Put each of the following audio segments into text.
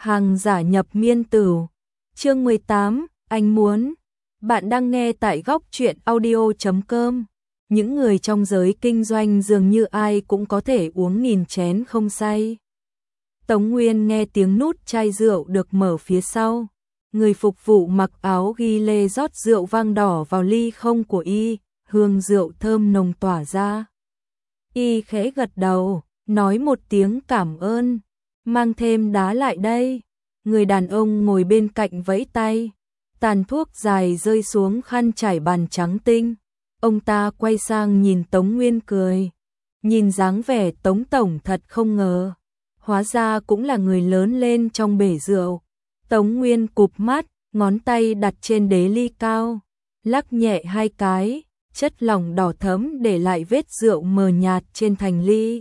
Hàng giả nhập miên tử. Chương 18, anh muốn. Bạn đang nghe tại góc truyện audio.com. Những người trong giới kinh doanh dường như ai cũng có thể uống nghìn chén không say. Tống Nguyên nghe tiếng nút chai rượu được mở phía sau. Người phục vụ mặc áo ghi lê rót rượu vang đỏ vào ly không của y, hương rượu thơm nồng tỏa ra. Y khẽ gật đầu, nói một tiếng cảm ơn, mang thêm đá lại đây. Người đàn ông ngồi bên cạnh vẫy tay, tàn thuốc dài rơi xuống khăn trải bàn trắng tinh. Ông ta quay sang nhìn Tống Nguyên cười. Nhìn dáng vẻ Tống Tổng thật không ngờ. Hóa ra cũng là người lớn lên trong bể rượu. Tống Nguyên cụp mắt, ngón tay đặt trên đế ly cao, lắc nhẹ hai cái, chất lỏng đỏ thẫm để lại vết rượu mờ nhạt trên thành ly.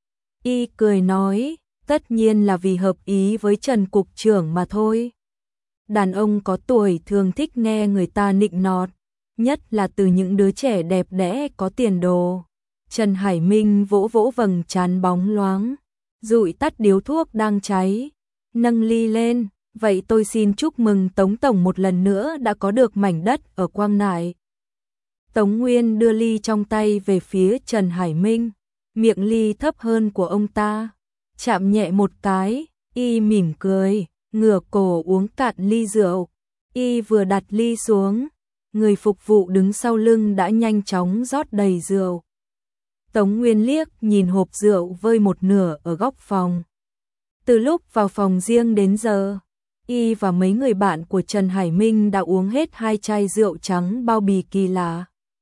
Y cười nói, tất nhiên là vì hợp ý với Trần Cục trưởng mà thôi. Đàn ông có tuổi thường thích nghe người ta nịnh nọt, nhất là từ những đứa trẻ đẹp đẽ có tiền đồ. Trần Hải Minh vỗ vỗ vầng trán bóng loáng, dụi tắt điếu thuốc đang cháy, nâng ly lên. Vậy tôi xin chúc mừng Tống Tổng một lần nữa đã có được mảnh đất ở Quang Nại. Tống Nguyên đưa ly trong tay về phía Trần Hải Minh, miệng ly thấp hơn của ông ta, chạm nhẹ một cái, y mỉm cười, ngửa cổ uống cạn ly rượu. Y vừa đặt ly xuống, người phục vụ đứng sau lưng đã nhanh chóng rót đầy rượu. Tống Nguyên liếc nhìn hộp rượu vơi một nửa ở góc phòng. Từ lúc vào phòng riêng đến giờ, y và mấy người bạn của Trần Hải Minh đã uống hết 2 chai rượu trắng bao bì kỳ lạ,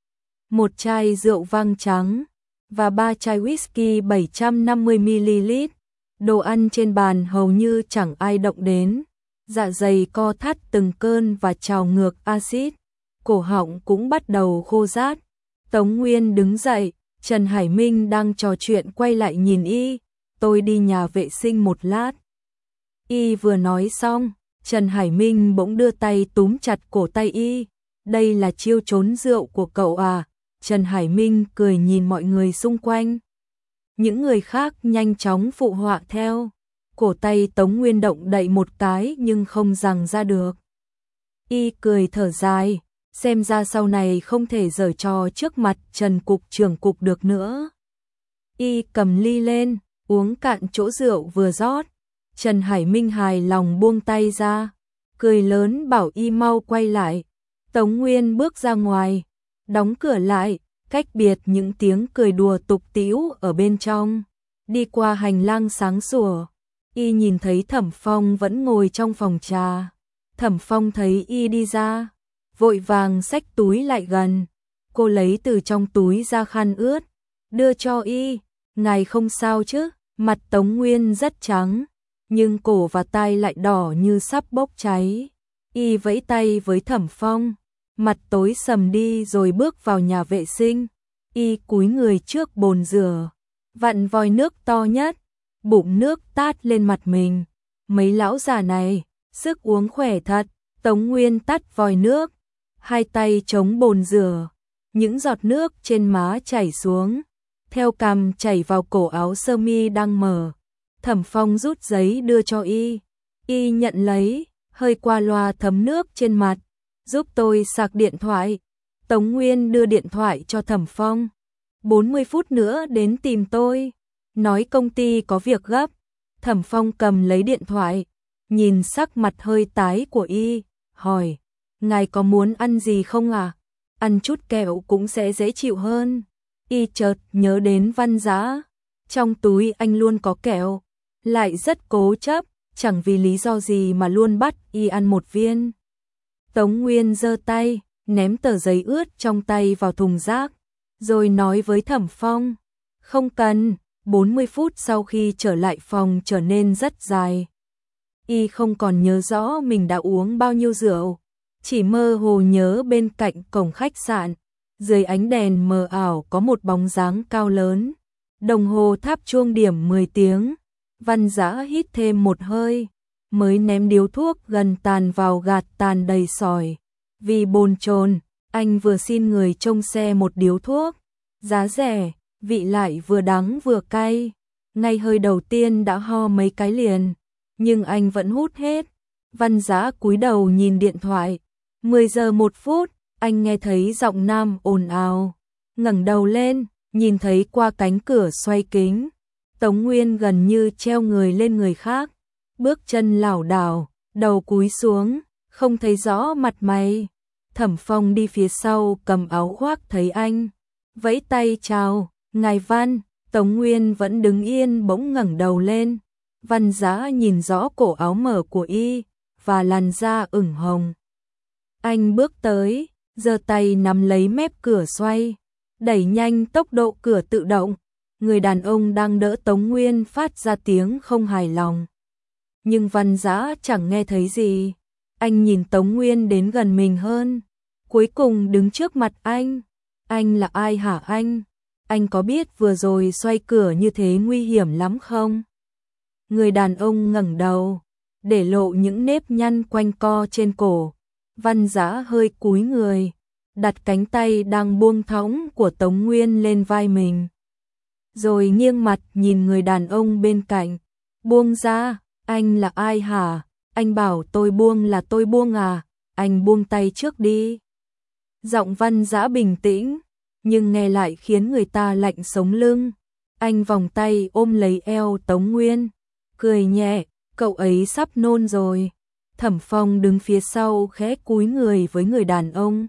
1 chai rượu vang trắng và 3 chai whisky 750ml. Đồ ăn trên bàn hầu như chẳng ai động đến, dạ dày co thắt từng cơn và trào ngược axit, cổ họng cũng bắt đầu khô rát. Tống Nguyên đứng dậy, Trần Hải Minh đang trò chuyện quay lại nhìn y, tôi đi nhà vệ sinh một lát. Y vừa nói xong, Trần Hải Minh bỗng đưa tay túm chặt cổ tay y. Đây là chiêu trốn rượu của cậu à? Trần Hải Minh cười nhìn mọi người xung quanh. Những người khác nhanh chóng phụ họa theo. Cổ tay Tống Nguyên động đậy một cái nhưng không giằng ra được. Y cười thở dài, xem ra sau này không thể giở trò trước mặt Trần Cục trưởng Cục được nữa. Y cầm ly lên, uống cạn chỗ rượu vừa rót. Trần Hải Minh hài lòng buông tay ra, cười lớn bảo y mau quay lại. Tống Nguyên bước ra ngoài, đóng cửa lại, cách biệt những tiếng cười đùa tục tĩu ở bên trong. Đi qua hành lang sáng sủa, y nhìn thấy Thẩm Phong vẫn ngồi trong phòng trà. Thẩm Phong thấy y đi ra, vội vàng xách túi lại gần. Cô lấy từ trong túi ra khăn ướt, đưa cho y. Ngài không sao chứ? Mặt Tống Nguyên rất trắng, nhưng cổ và tai lại đỏ như sắp bốc cháy. Y vẫy tay với Thẩm Phong, mặt tối sầm đi rồi bước vào nhà vệ sinh. Y cúi người trước bồn rửa, vặn vòi nước to nhất, bụng nước tát lên mặt mình. Mấy lão già này, sức uống khỏe thật. Tống Nguyên tắt vòi nước, hai tay chống bồn rửa, những giọt nước trên má chảy xuống, theo cằm chảy vào cổ áo sơ mi đang mở. Thẩm Phong rút giấy đưa cho y. Y nhận lấy, hơi qua loa thấm nước trên mặt. Giúp tôi sạc điện thoại. Tống Nguyên đưa điện thoại cho Thẩm Phong. 40 phút nữa đến tìm tôi. Nói công ty có việc gấp. Thẩm Phong cầm lấy điện thoại, nhìn sắc mặt hơi tái của y, hỏi, ngài có muốn ăn gì không à? Ăn chút kẹo cũng sẽ dễ chịu hơn. Y chợt nhớ đến Văn Dã. Trong túi anh luôn có kẹo, lại rất cố chấp, chẳng vì lý do gì mà luôn bắt y ăn một viên. Tống Nguyên giơ tay, ném tờ giấy ướt trong tay vào thùng rác, rồi nói với Thẩm Phong, không cần. 40 phút sau khi trở lại phòng trở nên rất dài. Y không còn nhớ rõ mình đã uống bao nhiêu rượu, chỉ mơ hồ nhớ bên cạnh cổng khách sạn, dưới ánh đèn mờ ảo có một bóng dáng cao lớn. Đồng hồ tháp chuông điểm 10 tiếng. Văn Dã hít thêm một hơi, mới ném điếu thuốc gần tàn vào gạt tàn đầy sỏi. Vì bồn chồn, anh vừa xin người trông xe một điếu thuốc, giá rẻ, vị lại vừa đắng vừa cay. Ngay hơi đầu tiên đã ho mấy cái liền. nhưng anh vẫn hút hết. Văn Giá cúi đầu nhìn điện thoại. 10 giờ 1 phút, anh nghe thấy giọng nam ồn ào. Ngẩng đầu lên, nhìn thấy qua cánh cửa xoay kính. Tống Nguyên gần như treo người lên người khác. Bước chân lảo đảo, đầu cúi xuống, không thấy rõ mặt mày. Thẩm Phong đi phía sau cầm áo khoác thấy anh. Vẫy tay chào, ngài Văn. Tống Nguyên vẫn đứng yên bỗng ngẩng đầu lên. Văn Giá nhìn rõ cổ áo mở của y và làn da ửng hồng. Anh bước tới, giơ tay nắm lấy mép cửa xoay, đẩy nhanh tốc độ cửa tự động. Người đàn ông đang đỡ Tống Nguyên phát ra tiếng không hài lòng. Nhưng Văn Giá chẳng nghe thấy gì. Anh nhìn Tống Nguyên đến gần mình hơn, cuối cùng đứng trước mặt anh. Anh là ai hả anh? Anh có biết vừa rồi xoay cửa như thế nguy hiểm lắm không? Người đàn ông ngẩng đầu, để lộ những nếp nhăn quanh co trên cổ. Văn Giá hơi cúi người, đặt cánh tay đang buông thõng của Tống Nguyên lên vai mình. Rồi nghiêng mặt nhìn người đàn ông bên cạnh. Buông ra, anh là ai hả? Anh bảo tôi buông là tôi buông à? Anh buông tay trước đi. Giọng Văn Giá bình tĩnh, nhưng nghe lại khiến người ta lạnh sống lưng. Anh vòng tay ôm lấy eo Tống Nguyên, cười nhẹ, cậu ấy sắp nôn rồi. Thẩm Phong đứng phía sau khẽ cúi người với người đàn ông.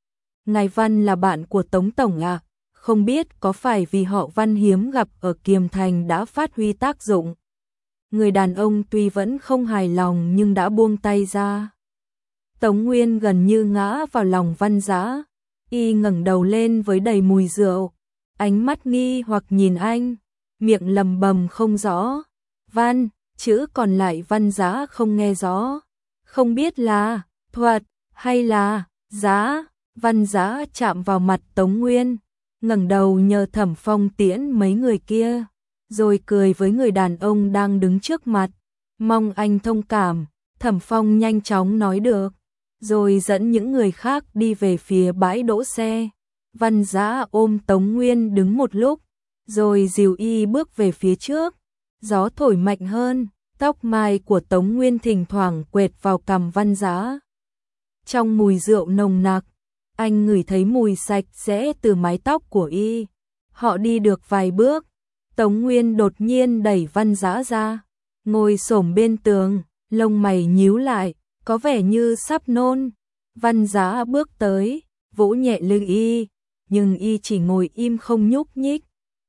Ngài Văn là bạn của Tống Tổng ạ, không biết có phải vì họ Văn hiếm gặp ở Kiềm Thành đã phát huy tác dụng. Người đàn ông tuy vẫn không hài lòng nhưng đã buông tay ra. Tống Nguyên gần như ngã vào lòng Văn Giá. Y ngẩng đầu lên với đầy mùi rượu, ánh mắt nghi hoặc nhìn anh, miệng lầm bầm không rõ. Văn, chữ còn lại Văn Giá không nghe rõ. Không biết là thuật hay là giá. Văn Giá chạm vào mặt Tống Nguyên, ngẩng đầu nhờ Thẩm Phong tiễn mấy người kia, rồi cười với người đàn ông đang đứng trước mặt. Mong anh thông cảm. Thẩm Phong nhanh chóng nói được, rồi dẫn những người khác đi về phía bãi đỗ xe. Văn Giá ôm Tống Nguyên đứng một lúc, rồi dìu y bước về phía trước. Gió thổi mạnh hơn, tóc mai của Tống Nguyên thỉnh thoảng quệt vào cằm Văn Giá. Trong mùi rượu nồng nặc, anh ngửi thấy mùi sạch sẽ từ mái tóc của y. Họ đi được vài bước, Tống Nguyên đột nhiên đẩy Văn Giá ra, ngồi xổm bên tường, lông mày nhíu lại, có vẻ như sắp nôn. Văn Giá bước tới, vỗ nhẹ lưng y, nhưng y chỉ ngồi im không nhúc nhích.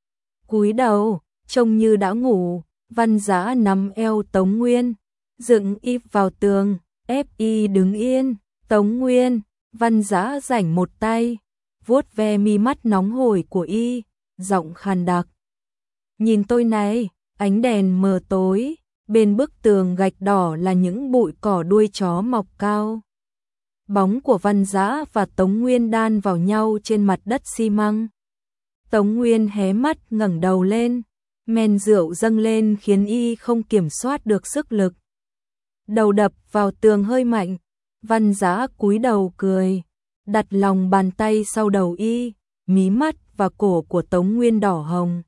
Cúi đầu, trông như đã ngủ. Văn Giá nắm eo Tống Nguyên, dựng y vào tường, ép y đứng yên. Tống Nguyên, Văn Giá rảnh một tay, vuốt ve mi mắt nóng hổi của y, giọng khàn đặc. Nhìn tôi này, ánh đèn mờ tối, bên bức tường gạch đỏ là những bụi cỏ đuôi chó mọc cao. Bóng của Văn Giá và Tống Nguyên đan vào nhau trên mặt đất xi măng. Tống Nguyên hé mắt ngẩng đầu lên, men rượu dâng lên khiến y không kiểm soát được sức lực. Đầu đập vào tường hơi mạnh. Văn Giá cúi đầu cười, đặt lòng bàn tay sau đầu y, mí mắt và cổ của Tống Nguyên đỏ hồng.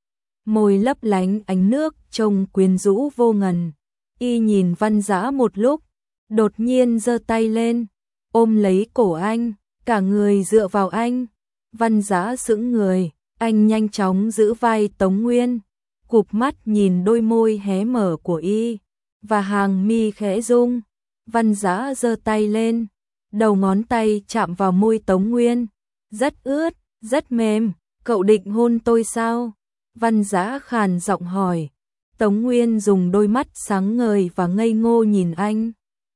Môi lấp lánh ánh nước trông quyến rũ vô ngần. Y nhìn Văn Giá một lúc, đột nhiên giơ tay lên, ôm lấy cổ anh, cả người dựa vào anh. Văn Giá sững người, anh nhanh chóng giữ vai Tống Nguyên, cụp mắt nhìn đôi môi hé mở của y, và hàng mi khẽ rung. Văn Giá giơ tay lên, đầu ngón tay chạm vào môi Tống Nguyên. Rất ướt, rất mềm, cậu định hôn tôi sao? Văn Giá khàn giọng hỏi. Tống Nguyên dùng đôi mắt sáng ngời và ngây ngô nhìn anh.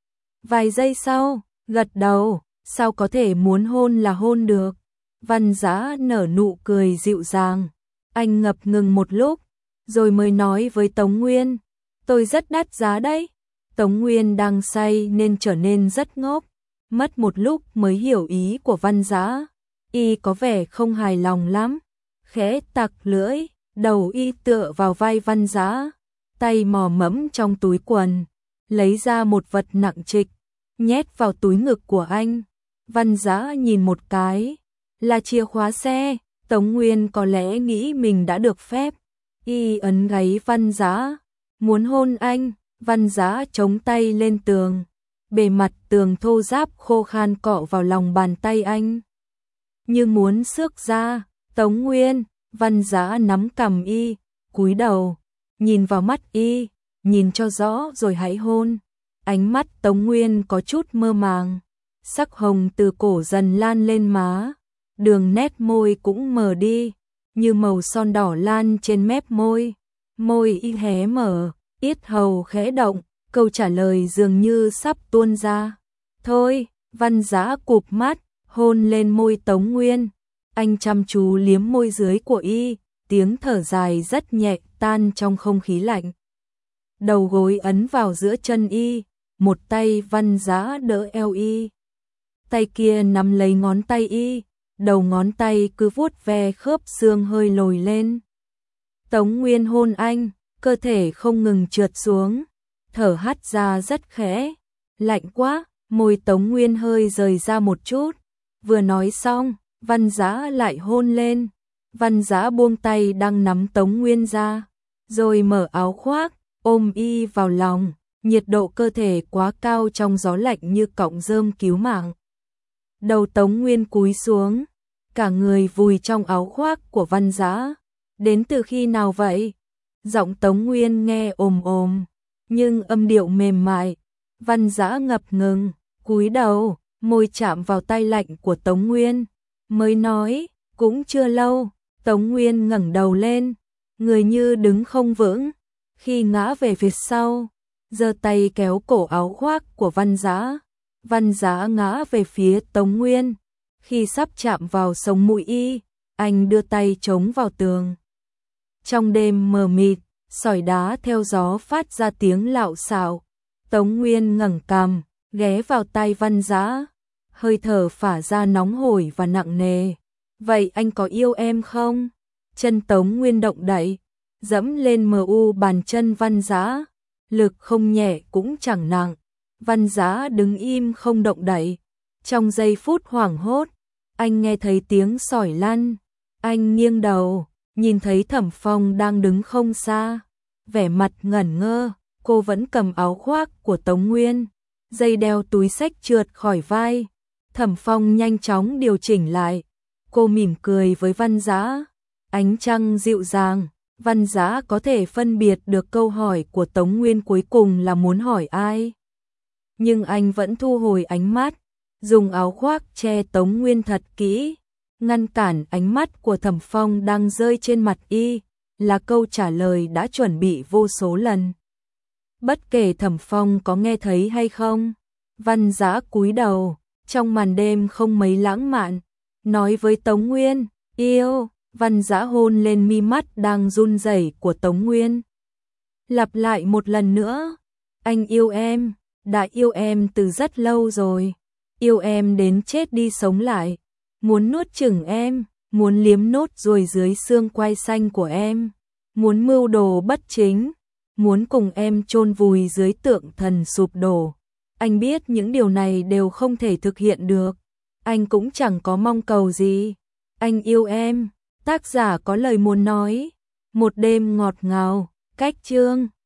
Vài giây sau, gật đầu, sao có thể muốn hôn là hôn được? Văn Giá nở nụ cười dịu dàng. Anh ngập ngừng một lúc, rồi mới nói với Tống Nguyên, tôi rất đắt giá đấy. Tống Nguyên đang say nên trở nên rất ngốc, mất một lúc mới hiểu ý của Văn Giá. Y có vẻ không hài lòng lắm, khẽ tặc lưỡi, đầu y tựa vào vai Văn Giá, tay mò mẫm trong túi quần, lấy ra một vật nặng trịch, nhét vào túi ngực của anh. Văn Giá nhìn một cái, là chìa khóa xe. Tống Nguyên có lẽ nghĩ mình đã được phép. Y ấn gáy Văn Giá, muốn hôn anh. Văn Dã chống tay lên tường, bề mặt tường thô ráp khô khan cọ vào lòng bàn tay anh, như muốn xước ra. Tống Nguyên, Văn Dã nắm cằm y, cúi đầu, nhìn vào mắt y, nhìn cho rõ rồi hãy hôn. Ánh mắt Tống Nguyên có chút mơ màng, sắc hồng từ cổ dần lan lên má, đường nét môi cũng mờ đi, như màu son đỏ lan trên mép môi. Môi y hé mở, yết hầu khẽ động, câu trả lời dường như sắp tuôn ra. Thôi, Văn Dã cụp mắt, hôn lên môi Tống Nguyên. Anh chăm chú liếm môi dưới của y, tiếng thở dài rất nhẹ tan trong không khí lạnh. Đầu gối ấn vào giữa chân y, một tay Văn Dã đỡ eo y, tay kia nắm lấy ngón tay y, đầu ngón tay cứ vuốt ve khớp xương hơi lồi lên. Tống Nguyên hôn anh, cơ thể không ngừng trượt xuống, thở hắt ra rất khẽ. Lạnh quá, môi Tống Nguyên hơi rời ra một chút. Vừa nói xong, Văn Dã lại hôn lên. Văn Dã buông tay đang nắm Tống Nguyên ra, rồi mở áo khoác, ôm y vào lòng. Nhiệt độ cơ thể quá cao trong gió lạnh như cọng rơm cứu mạng. Đầu Tống Nguyên cúi xuống, cả người vùi trong áo khoác của Văn Dã. Đến từ khi nào vậy? Giọng Tống Nguyên nghe ồm ồm, nhưng âm điệu mềm mại. Văn Dã ngập ngừng, cúi đầu, môi chạm vào tay lạnh của Tống Nguyên, mới nói, cũng chưa lâu. Tống Nguyên ngẩng đầu lên, người như đứng không vững, khi ngã về phía sau, giơ tay kéo cổ áo khoác của Văn Dã. Văn Dã ngã về phía Tống Nguyên, khi sắp chạm vào sống mũi y, anh đưa tay chống vào tường. Trong đêm mờ mịt, sỏi đá theo gió phát ra tiếng lạo xạo. Tống Nguyên ngẩng cằm, ghé vào tai Văn Dã, hơi thở phả ra nóng hổi và nặng nề. Vậy anh có yêu em không? Chân Tống Nguyên động đậy, dẫm lên bàn chân Văn Dã, lực không nhẹ cũng chẳng nặng. Văn Dã đứng im không động đậy. Trong giây phút hoảng hốt, anh nghe thấy tiếng sỏi lăn. Anh nghiêng đầu, nhìn thấy Thẩm Phong đang đứng không xa, vẻ mặt ngẩn ngơ. Cô vẫn cầm áo khoác của Tống Nguyên, dây đeo túi xách trượt khỏi vai. Thẩm Phong nhanh chóng điều chỉnh lại. Cô mỉm cười với Văn Dã, ánh trăng dịu dàng. Văn Dã có thể phân biệt được câu hỏi của Tống Nguyên cuối cùng là muốn hỏi ai. Nhưng anh vẫn thu hồi ánh mắt, dùng áo khoác che Tống Nguyên thật kỹ, ngăn cản ánh mắt của Thẩm Phong đang rơi trên mặt y, là câu trả lời đã chuẩn bị vô số lần. Bất kể Thẩm Phong có nghe thấy hay không, Văn Dã cúi đầu, trong màn đêm không mấy lãng mạn, nói với Tống Nguyên, yêu. Văn Dã hôn lên mi mắt đang run rẩy của Tống Nguyên. Lặp lại một lần nữa, anh yêu em, đã yêu em từ rất lâu rồi, yêu em đến chết đi sống lại, muốn nuốt chửng em, muốn liếm nốt ruồi dưới xương quai xanh của em, muốn mưu đồ bất chính, muốn cùng em chôn vùi dưới tượng thần sụp đổ. Anh biết những điều này đều không thể thực hiện được, anh cũng chẳng có mong cầu gì. Anh yêu em. Tác giả có lời muốn nói. Một đêm ngọt ngào, cách chương